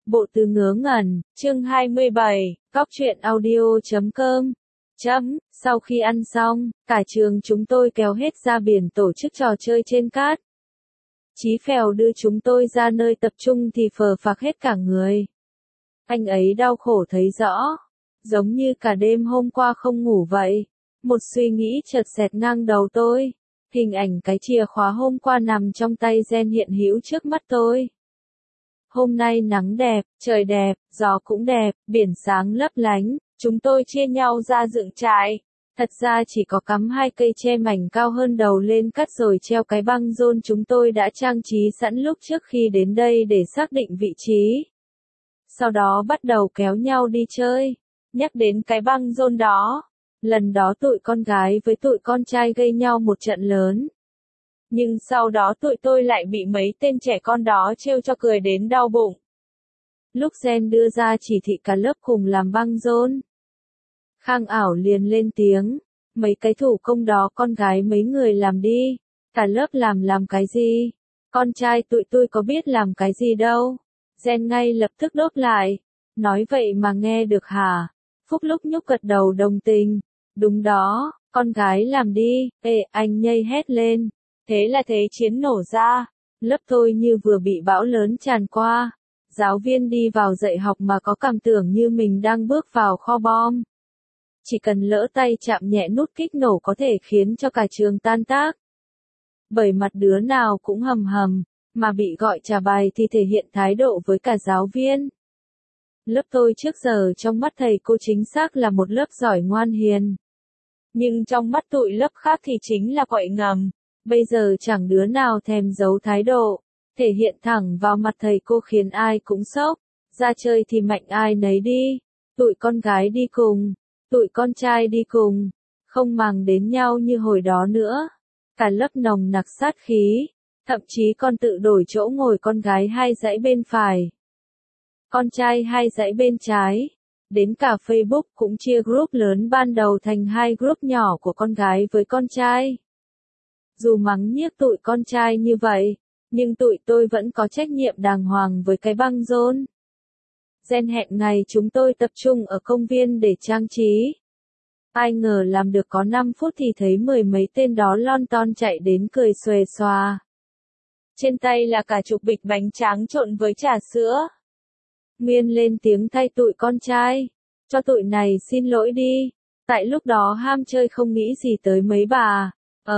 Bộ từ ngớ ngẩn, chương 27, cóc truyện audio.com. Sau khi ăn xong, cả trường chúng tôi kéo hết ra biển tổ chức trò chơi trên cát. Chí Phèo đưa chúng tôi ra nơi tập trung thì phờ phạc hết cả người. Anh ấy đau khổ thấy rõ, giống như cả đêm hôm qua không ngủ vậy. Một suy nghĩ chợt xẹt ngang đầu tôi. Hình ảnh cái chìa khóa hôm qua nằm trong tay Gen hiện hữu trước mắt tôi. Hôm nay nắng đẹp, trời đẹp, gió cũng đẹp, biển sáng lấp lánh, chúng tôi chia nhau ra dựng trại. Thật ra chỉ có cắm 2 cây tre mảnh cao hơn đầu lên cắt rồi treo cái băng rôn chúng tôi đã trang trí sẵn lúc trước khi đến đây để xác định vị trí. Sau đó bắt đầu kéo nhau đi chơi. Nhắc đến cái băng rôn đó, lần đó tụi con gái với tụi con trai gây nhau một trận lớn. Nhưng sau đó tụi tôi lại bị mấy tên trẻ con đó trêu cho cười đến đau bụng. Lúc Gen đưa ra chỉ thị cả lớp cùng làm băng rôn, Khang Ảo liền lên tiếng, mấy cái thủ công đó con gái mấy người làm đi, cả lớp làm cái gì? Con trai tụi tôi có biết làm cái gì đâu. Gen ngay lập tức đốt lại, nói vậy mà nghe được hả? Phúc lúc nhúc gật đầu đồng tình, đúng đó, con gái làm đi. Ê, anh nhây hét lên. Thế là thế chiến nổ ra, lớp tôi như vừa bị bão lớn tràn qua. Giáo viên đi vào dạy học mà có cảm tưởng như mình đang bước vào kho bom. Chỉ cần lỡ tay chạm nhẹ nút kích nổ có thể khiến cho cả trường tan tác. Bởi mặt đứa nào cũng hầm hầm, mà bị gọi trả bài thì thể hiện thái độ với cả giáo viên. Lớp tôi trước giờ trong mắt thầy cô chính xác là một lớp giỏi ngoan hiền. Nhưng trong mắt tụi lớp khác thì chính là quậy ngầm. Bây giờ chẳng đứa nào thèm giấu thái độ, thể hiện thẳng vào mặt thầy cô khiến ai cũng sốc. Ra chơi thì mạnh ai nấy đi, tụi con gái đi cùng, tụi con trai đi cùng, không màng đến nhau như hồi đó nữa. Cả lớp nồng nặc sát khí, thậm chí còn tự đổi chỗ ngồi con gái 2 dãy bên phải, con trai 2 dãy bên trái. Đến cả Facebook cũng chia group lớn ban đầu thành 2 group nhỏ của con gái với con trai. Dù mắng nhiếc tụi con trai như vậy, nhưng tụi tôi vẫn có trách nhiệm đàng hoàng với cái băng rôn. Gen hẹn ngày chúng tôi tập trung ở công viên để trang trí. Ai ngờ làm được có 5 phút thì thấy 10 mấy tên đó lon ton chạy đến cười xuề xòa. Trên tay là cả chục bịch bánh tráng trộn với trà sữa. Nguyên lên tiếng thay tụi con trai, cho tụi này xin lỗi đi. Tại lúc đó ham chơi không nghĩ gì tới mấy bà.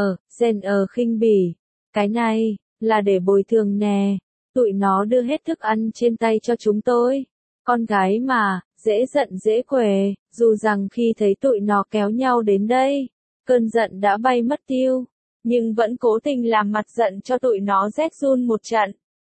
Gen khinh bỉ. Cái này, là để bồi thường nè. Tụi nó đưa hết thức ăn trên tay cho chúng tôi. Con gái mà, dễ giận dễ quề. Dù rằng khi thấy tụi nó kéo nhau đến đây, cơn giận đã bay mất tiêu. Nhưng vẫn cố tình làm mặt giận cho tụi nó rét run một trận.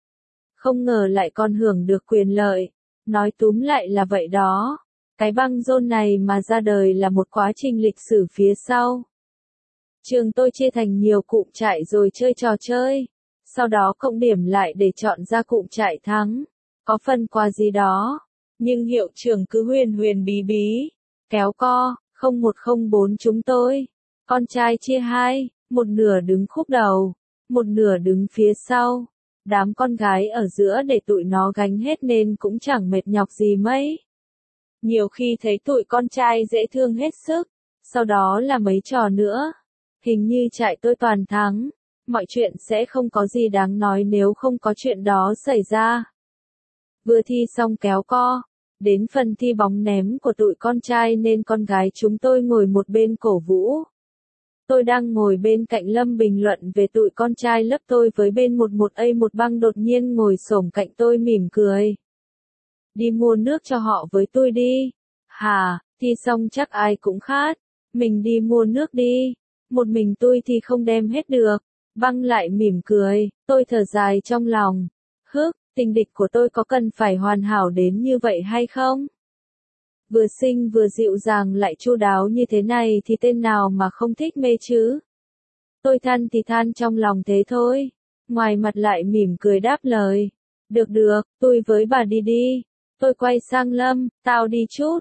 Không ngờ lại còn hưởng được quyền lợi. Nói túm lại là vậy đó. Cái băng rôn này mà ra đời là một quá trình lịch sử phía sau. Trường tôi chia thành nhiều cụm trại rồi chơi trò chơi. Sau đó cộng điểm lại để chọn ra cụm trại thắng. Có phần quà gì đó. Nhưng hiệu trưởng cứ huyền huyền bí bí. Kéo co, 0104 chúng tôi. Con trai chia 2, một nửa đứng khúc đầu, một nửa đứng phía sau. Đám con gái ở giữa để tụi nó gánh hết nên cũng chẳng mệt nhọc gì mấy. Nhiều khi thấy tụi con trai dễ thương hết sức. Sau đó là mấy trò nữa. Hình như trại tôi toàn thắng. Mọi chuyện sẽ không có gì đáng nói nếu không có chuyện đó xảy ra. Vừa thi xong kéo co. Đến phần thi bóng ném của tụi con trai nên con gái chúng tôi ngồi một bên cổ vũ. Tôi đang ngồi bên cạnh Lâm bình luận về tụi con trai lớp tôi với bên một băng đột nhiên ngồi xổm cạnh tôi mỉm cười. Đi mua nước cho họ với tôi đi. Hà, thi xong chắc ai cũng khát. Mình đi mua nước đi. Một mình tôi thì không đem hết được. Băng lại mỉm cười, tôi thở dài trong lòng. Tình địch của tôi có cần phải hoàn hảo đến như vậy hay không? Vừa xinh vừa dịu dàng lại chu đáo như thế này thì tên nào mà không thích mê chứ? Tôi than thì than trong lòng thế thôi. Ngoài mặt lại mỉm cười đáp lời. Được, tôi với bà đi đi. Tôi quay sang Lâm, tao đi chút.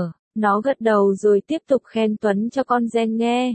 Nó gật đầu rồi tiếp tục khen Tuấn cho con Gen nghe.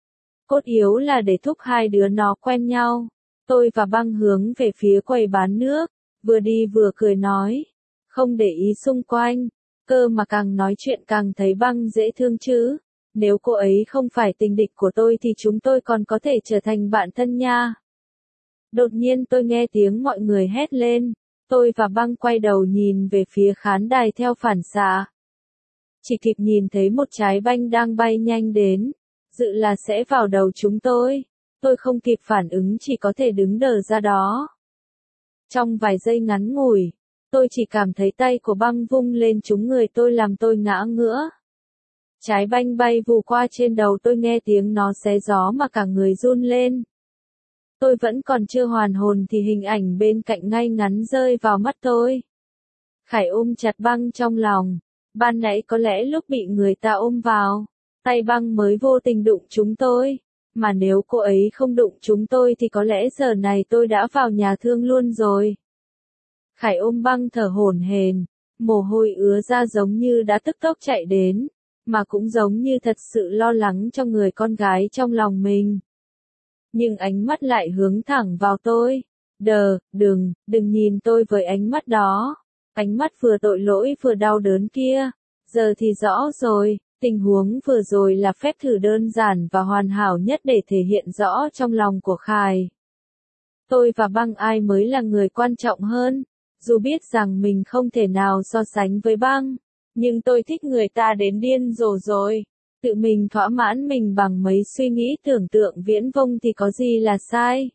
Cốt yếu là để thúc 2 đứa nó quen nhau. Tôi và băng hướng về phía quầy bán nước, vừa đi vừa cười nói. không để ý xung quanh, cơ mà càng nói chuyện càng thấy băng dễ thương chứ. Nếu cô ấy không phải tình địch của tôi thì chúng tôi còn có thể trở thành bạn thân nha. Đột nhiên tôi nghe tiếng mọi người hét lên, tôi và băng quay đầu nhìn về phía khán đài theo phản xạ. Chỉ kịp nhìn thấy một trái banh đang bay nhanh đến, dự là sẽ vào đầu chúng tôi. Tôi không kịp phản ứng chỉ có thể đứng đờ ra đó. Trong vài giây ngắn ngủi, tôi chỉ cảm thấy tay của băng vung lên trúng người tôi làm tôi ngã ngửa. Trái banh bay vù qua trên đầu tôi nghe tiếng nó xé gió mà cả người run lên. Tôi vẫn còn chưa hoàn hồn thì hình ảnh bên cạnh ngay ngắn rơi vào mắt tôi. Khải ôm chặt băng trong lòng. Ban nãy có lẽ lúc bị người ta ôm vào, tay băng mới vô tình đụng chúng tôi. Mà nếu cô ấy không đụng chúng tôi thì có lẽ giờ này tôi đã vào nhà thương luôn rồi. Khải ôm băng thở hổn hển, mồ hôi ứa ra giống như đã tức tốc chạy đến, mà cũng giống như thật sự lo lắng cho người con gái trong lòng mình. Nhưng ánh mắt lại hướng thẳng vào tôi. Đừng nhìn tôi với ánh mắt đó. Ánh mắt vừa tội lỗi vừa đau đớn kia. Giờ thì rõ rồi, tình huống vừa rồi là phép thử đơn giản và hoàn hảo nhất để thể hiện rõ trong lòng của Khải. Tôi và băng ai mới là người quan trọng hơn. Dù biết rằng mình không thể nào so sánh với băng, nhưng tôi thích người ta đến điên rồ rồi. Tự mình thỏa mãn mình bằng mấy suy nghĩ tưởng tượng viễn vông thì có gì là sai.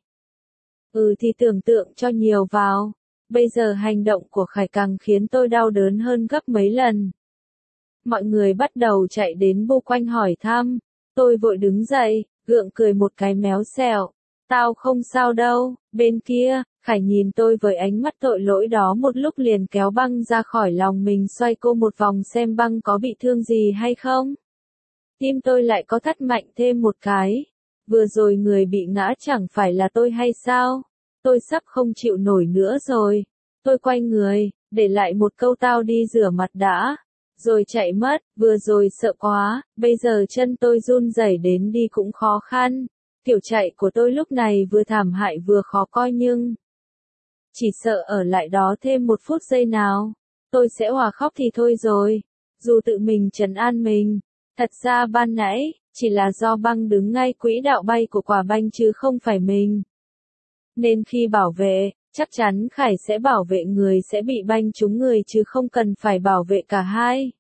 Thì tưởng tượng cho nhiều vào. Bây giờ hành động của Khải càng khiến tôi đau đớn hơn gấp mấy lần. Mọi người bắt đầu chạy đến bu quanh hỏi thăm. Tôi vội đứng dậy, gượng cười một cái méo xẹo. Tao không sao đâu. Bên kia, Khải nhìn tôi với ánh mắt tội lỗi đó một lúc liền kéo băng ra khỏi lòng mình, xoay cô một vòng xem băng có bị thương gì hay không. Tim tôi lại có thắt mạnh thêm một cái. Vừa rồi người bị ngã chẳng phải là tôi hay sao? Tôi sắp không chịu nổi nữa rồi. Tôi quay người, để lại một câu tao đi rửa mặt đã. Rồi chạy mất, vừa rồi sợ quá, bây giờ chân tôi run rẩy đến đi cũng khó khăn. Kiểu chạy của tôi lúc này vừa thảm hại vừa khó coi nhưng chỉ sợ ở lại đó thêm một phút giây nào, tôi sẽ òa khóc thì thôi rồi. Dù tự mình trấn an mình, thật ra ban nãy, chỉ là do băng đứng ngay quỹ đạo bay của quả banh chứ không phải mình. Nên khi bảo vệ, chắc chắn Khải sẽ bảo vệ người sẽ bị banh trúng người chứ không cần phải bảo vệ cả hai.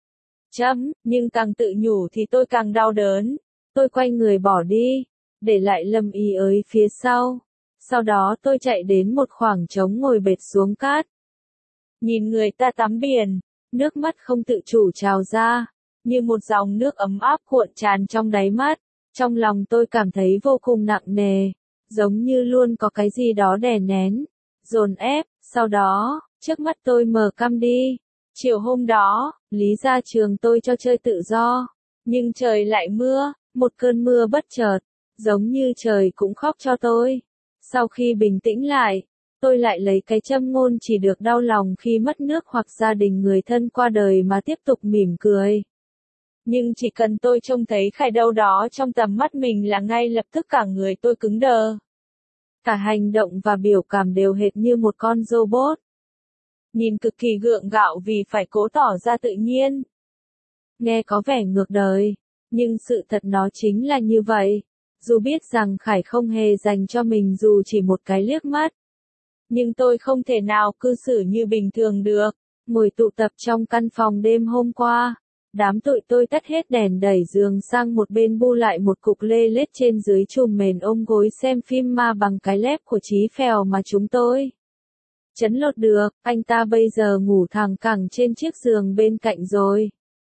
Nhưng càng tự nhủ thì tôi càng đau đớn. Tôi quay người bỏ đi, để lại Lâm Y ới phía sau. Sau đó tôi chạy đến một khoảng trống ngồi bệt xuống cát. Nhìn người ta tắm biển, nước mắt không tự chủ trào ra, như một dòng nước ấm áp cuộn tràn trong đáy mắt. Trong lòng tôi cảm thấy vô cùng nặng nề, giống như luôn có cái gì đó đè nén, dồn ép. Sau đó, trước mắt tôi mở căm đi. Chiều hôm đó, Lý ra trường tôi cho chơi tự do, nhưng trời lại mưa, một cơn mưa bất chợt, giống như trời cũng khóc cho tôi. Sau khi bình tĩnh lại, tôi lại lấy cái châm ngôn chỉ được đau lòng khi mất nước hoặc gia đình người thân qua đời mà tiếp tục mỉm cười. Nhưng chỉ cần tôi trông thấy Khải đâu đó trong tầm mắt mình là ngay lập tức cả người tôi cứng đờ. Cả hành động và biểu cảm đều hệt như một con robot. Nhìn cực kỳ gượng gạo vì phải cố tỏ ra tự nhiên. Nghe có vẻ ngược đời, nhưng sự thật nó chính là như vậy. Dù biết rằng Khải không hề dành cho mình dù chỉ một cái liếc mắt, nhưng tôi không thể nào cư xử như bình thường được. Ngồi tụ tập trong căn phòng đêm hôm qua, đám tụi tôi tắt hết đèn đẩy giường sang một bên bu lại một cục lê lết trên dưới chùm mền ôm gối xem phim ma bằng cái lép của Chí Phèo mà chúng tôi chấn lột được. Anh ta bây giờ ngủ thẳng cẳng trên chiếc giường bên cạnh rồi.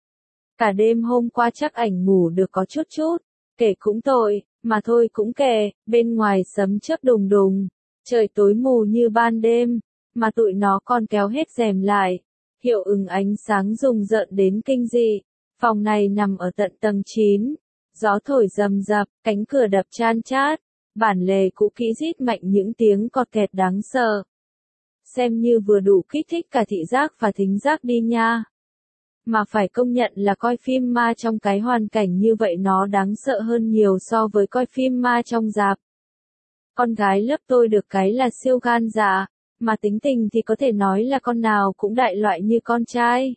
Cả đêm hôm qua chắc ảnh ngủ được có chút, kể cũng tội, mà thôi cũng kệ. Bên ngoài sấm chớp đùng đùng, trời tối mù như ban đêm, mà tụi nó còn kéo hết rèm lại. Hiệu ứng ánh sáng rùng rợn đến kinh dị. Phòng này nằm ở tận tầng 9. Gió thổi rầm rập, cánh cửa đập chan chát. Bản lề cũ kỹ rít mạnh những tiếng cọt kẹt đáng sợ. Xem như vừa đủ kích thích cả thị giác và thính giác đi nha. Mà phải công nhận là coi phim ma trong cái hoàn cảnh như vậy nó đáng sợ hơn nhiều so với coi phim ma trong rạp. Con gái lớp tôi được cái là siêu gan dạ, mà tính tình thì có thể nói là con nào cũng đại loại như con trai.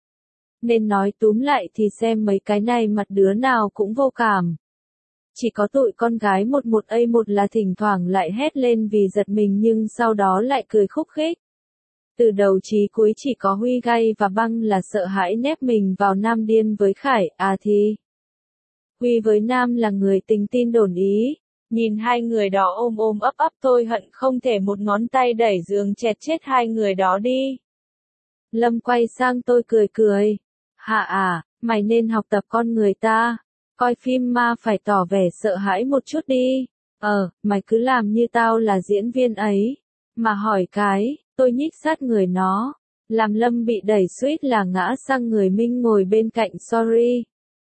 Nên nói túm lại thì xem mấy cái này mặt đứa nào cũng vô cảm. Chỉ có tụi con gái một là thỉnh thoảng lại hét lên vì giật mình nhưng sau đó lại cười khúc khích. Từ đầu chí cuối chỉ có Huy Gay và Băng là sợ hãi nép mình vào Nam điên với Khải, thì Huy với Nam là người tình tin đồn ý. Nhìn hai người đó ôm ôm ấp ấp tôi hận không thể một ngón tay đẩy giường chẹt chết hai người đó đi. Lâm quay sang tôi cười cười. Hạ mày nên học tập con người ta. Coi phim ma phải tỏ vẻ sợ hãi một chút đi. Mày cứ làm như tao là diễn viên ấy. Mà hỏi cái, tôi nhích sát người nó. Làm Lâm bị đẩy suýt là ngã sang người Minh ngồi bên cạnh sorry.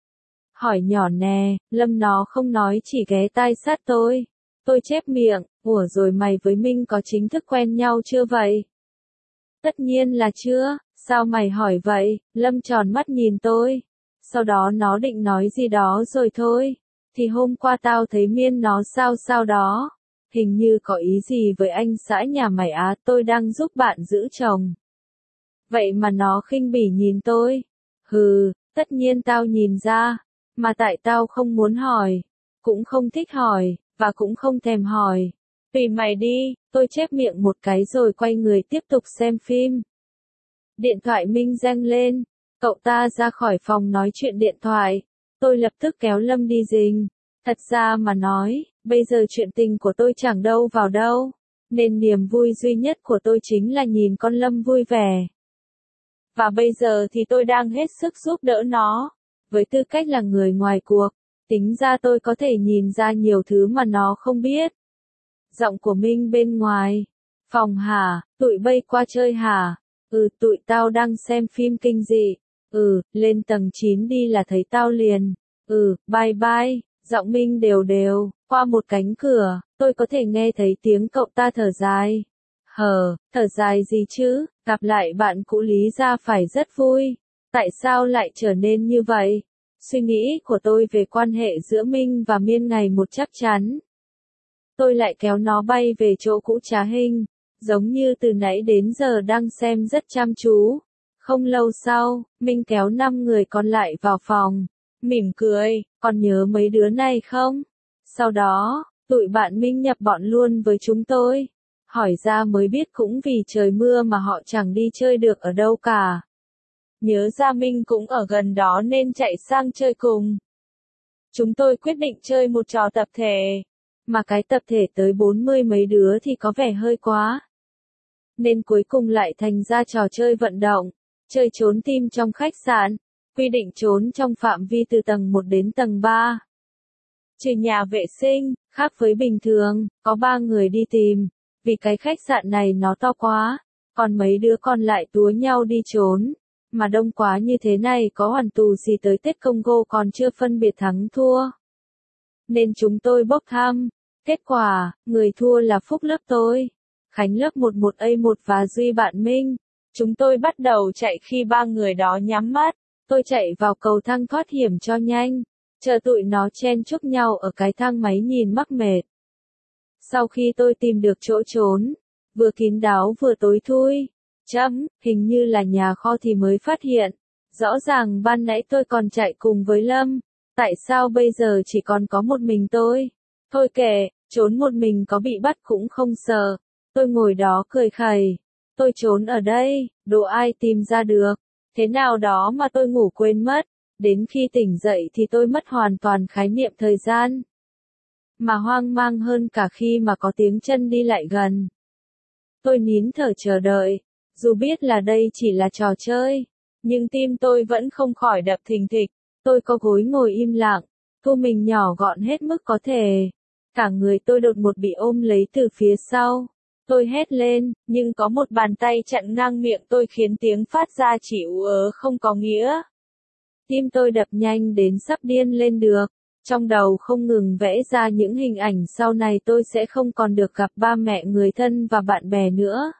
Hỏi nhỏ nè, Lâm nó không nói chỉ ghé tai sát tôi. Tôi chép miệng, ủa rồi mày với Minh có chính thức quen nhau chưa vậy? Tất nhiên là chưa, sao mày hỏi vậy? Lâm tròn mắt nhìn tôi. Sau đó nó định nói gì đó rồi thôi. Thì hôm qua tao thấy Miên nó sao đó. Hình như có ý gì với anh xã nhà mày tôi đang giúp bạn giữ chồng. Vậy mà nó khinh bỉ nhìn tôi. Hừ, tất nhiên tao nhìn ra. Mà tại tao không muốn hỏi. Cũng không thích hỏi, và cũng không thèm hỏi. Tùy mày đi, tôi chép miệng một cái rồi quay người tiếp tục xem phim. Điện thoại Minh reng lên. Cậu ta ra khỏi phòng nói chuyện điện thoại. Tôi lập tức kéo Lâm đi rình. Thật ra mà nói, bây giờ chuyện tình của tôi chẳng đâu vào đâu. Nên niềm vui duy nhất của tôi chính là nhìn con Lâm vui vẻ. Và bây giờ thì tôi đang hết sức giúp đỡ nó. Với tư cách là người ngoài cuộc, tính ra tôi có thể nhìn ra nhiều thứ mà nó không biết. Giọng của Minh bên ngoài. Phòng hả, tụi bay qua chơi hả? Tụi tao đang xem phim kinh dị. Lên tầng 9 đi là thấy tao liền. Bye bye. Giọng Minh đều đều, qua một cánh cửa, tôi có thể nghe thấy tiếng cậu ta thở dài. Thở dài gì chứ, gặp lại bạn cũ Lý ra phải rất vui. Tại sao lại trở nên như vậy? Suy nghĩ của tôi về quan hệ giữa Minh và Miên ngày một chắc chắn. Tôi lại kéo nó bay về chỗ cũ Trá Hình, giống như từ nãy đến giờ đang xem rất chăm chú. Không lâu sau, Minh kéo 5 người còn lại vào phòng, mỉm cười, còn nhớ mấy đứa này không? Sau đó, tụi bạn Minh nhập bọn luôn với chúng tôi. Hỏi ra mới biết cũng vì trời mưa mà họ chẳng đi chơi được ở đâu cả. Nhớ ra Minh cũng ở gần đó nên chạy sang chơi cùng. Chúng tôi quyết định chơi một trò tập thể. Mà cái tập thể tới 40 mấy đứa thì có vẻ hơi quá. Nên cuối cùng lại thành ra trò chơi vận động. Chơi trốn tim trong khách sạn. Quy định trốn trong phạm vi từ tầng 1 đến tầng 3. Trừ nhà vệ sinh, khác với bình thường, có 3 người đi tìm. Vì cái khách sạn này nó to quá. Còn mấy đứa còn lại túa nhau đi trốn. Mà đông quá như thế này có hoàn tù gì tới Tết Congo còn chưa phân biệt thắng thua. Nên chúng tôi bốc thăm. Kết quả, người thua là Phúc lớp tôi. Khánh lớp 11A1 và Duy bạn Minh. Chúng tôi bắt đầu chạy khi 3 người đó nhắm mắt. Tôi chạy vào cầu thang thoát hiểm cho nhanh. Chờ tụi nó chen chúc nhau ở cái thang máy nhìn mắc mệt. Sau khi tôi tìm được chỗ trốn, vừa kín đáo vừa tối thui. Hình như là nhà kho thì mới phát hiện. Rõ ràng ban nãy tôi còn chạy cùng với Lâm. Tại sao bây giờ chỉ còn có một mình tôi? Thôi kệ, trốn một mình có bị bắt cũng không sợ. Tôi ngồi đó cười khẩy. Tôi trốn ở đây, đồ ai tìm ra được. Thế nào đó mà tôi ngủ quên mất. Đến khi tỉnh dậy thì tôi mất hoàn toàn khái niệm thời gian. Mà hoang mang hơn cả khi mà có tiếng chân đi lại gần. Tôi nín thở chờ đợi. Dù biết là đây chỉ là trò chơi, nhưng tim tôi vẫn không khỏi đập thình thịch. Tôi có gối ngồi im lặng, thu mình nhỏ gọn hết mức có thể. Cả người tôi đột ngột bị ôm lấy từ phía sau. Tôi hét lên, nhưng có một bàn tay chặn ngang miệng tôi khiến tiếng phát ra chỉ ú ớ không có nghĩa. Tim tôi đập nhanh đến sắp điên lên được. Trong đầu không ngừng vẽ ra những hình ảnh sau này tôi sẽ không còn được gặp ba mẹ người thân và bạn bè nữa.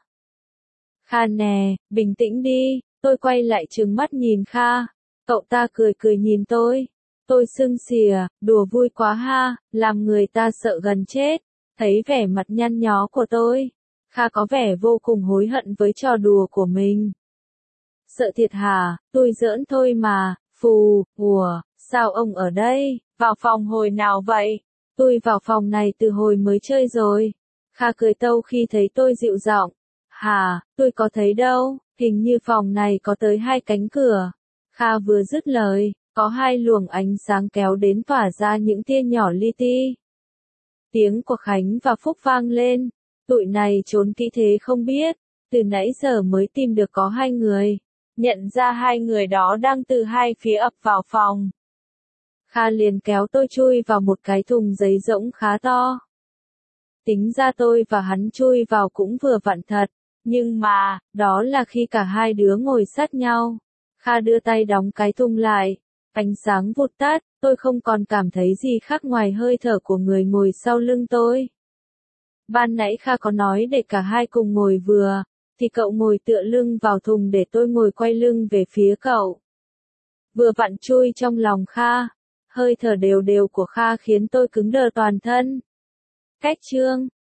Kha nè, bình tĩnh đi, tôi quay lại trừng mắt nhìn Kha. Cậu ta cười cười nhìn tôi. Tôi sưng xìa, đùa vui quá ha, làm người ta sợ gần chết. Thấy vẻ mặt nhăn nhó của tôi, Kha có vẻ vô cùng hối hận với trò đùa của mình. Sợ thiệt hả, tôi giỡn thôi mà, phù, ủa, sao ông ở đây, vào phòng hồi nào vậy? Tôi vào phòng này từ hồi mới chơi rồi. Kha cười tâu khi thấy tôi dịu giọng. Hả, tôi có thấy đâu, hình như phòng này có tới 2 cánh cửa. Kha vừa dứt lời, có 2 luồng ánh sáng kéo đến tỏa ra những tia nhỏ li ti. Tiếng của Khánh và Phúc vang lên. Tụi này trốn kỹ thế không biết, từ nãy giờ mới tìm được có 2 người. Nhận ra 2 người đó đang từ 2 phía ập vào phòng. Kha liền kéo tôi chui vào một cái thùng giấy rỗng khá to. Tính ra tôi và hắn chui vào cũng vừa vặn thật, nhưng mà, đó là khi cả 2 đứa ngồi sát nhau. Kha đưa tay đóng cái thùng lại, ánh sáng vụt tắt, tôi không còn cảm thấy gì khác ngoài hơi thở của người ngồi sau lưng tôi. Ban nãy Kha có nói để cả 2 cùng ngồi vừa, thì cậu ngồi tựa lưng vào thùng để tôi ngồi quay lưng về phía cậu. Vừa vặn chui trong lòng Kha, hơi thở đều đều của Kha khiến tôi cứng đờ toàn thân. Cách chương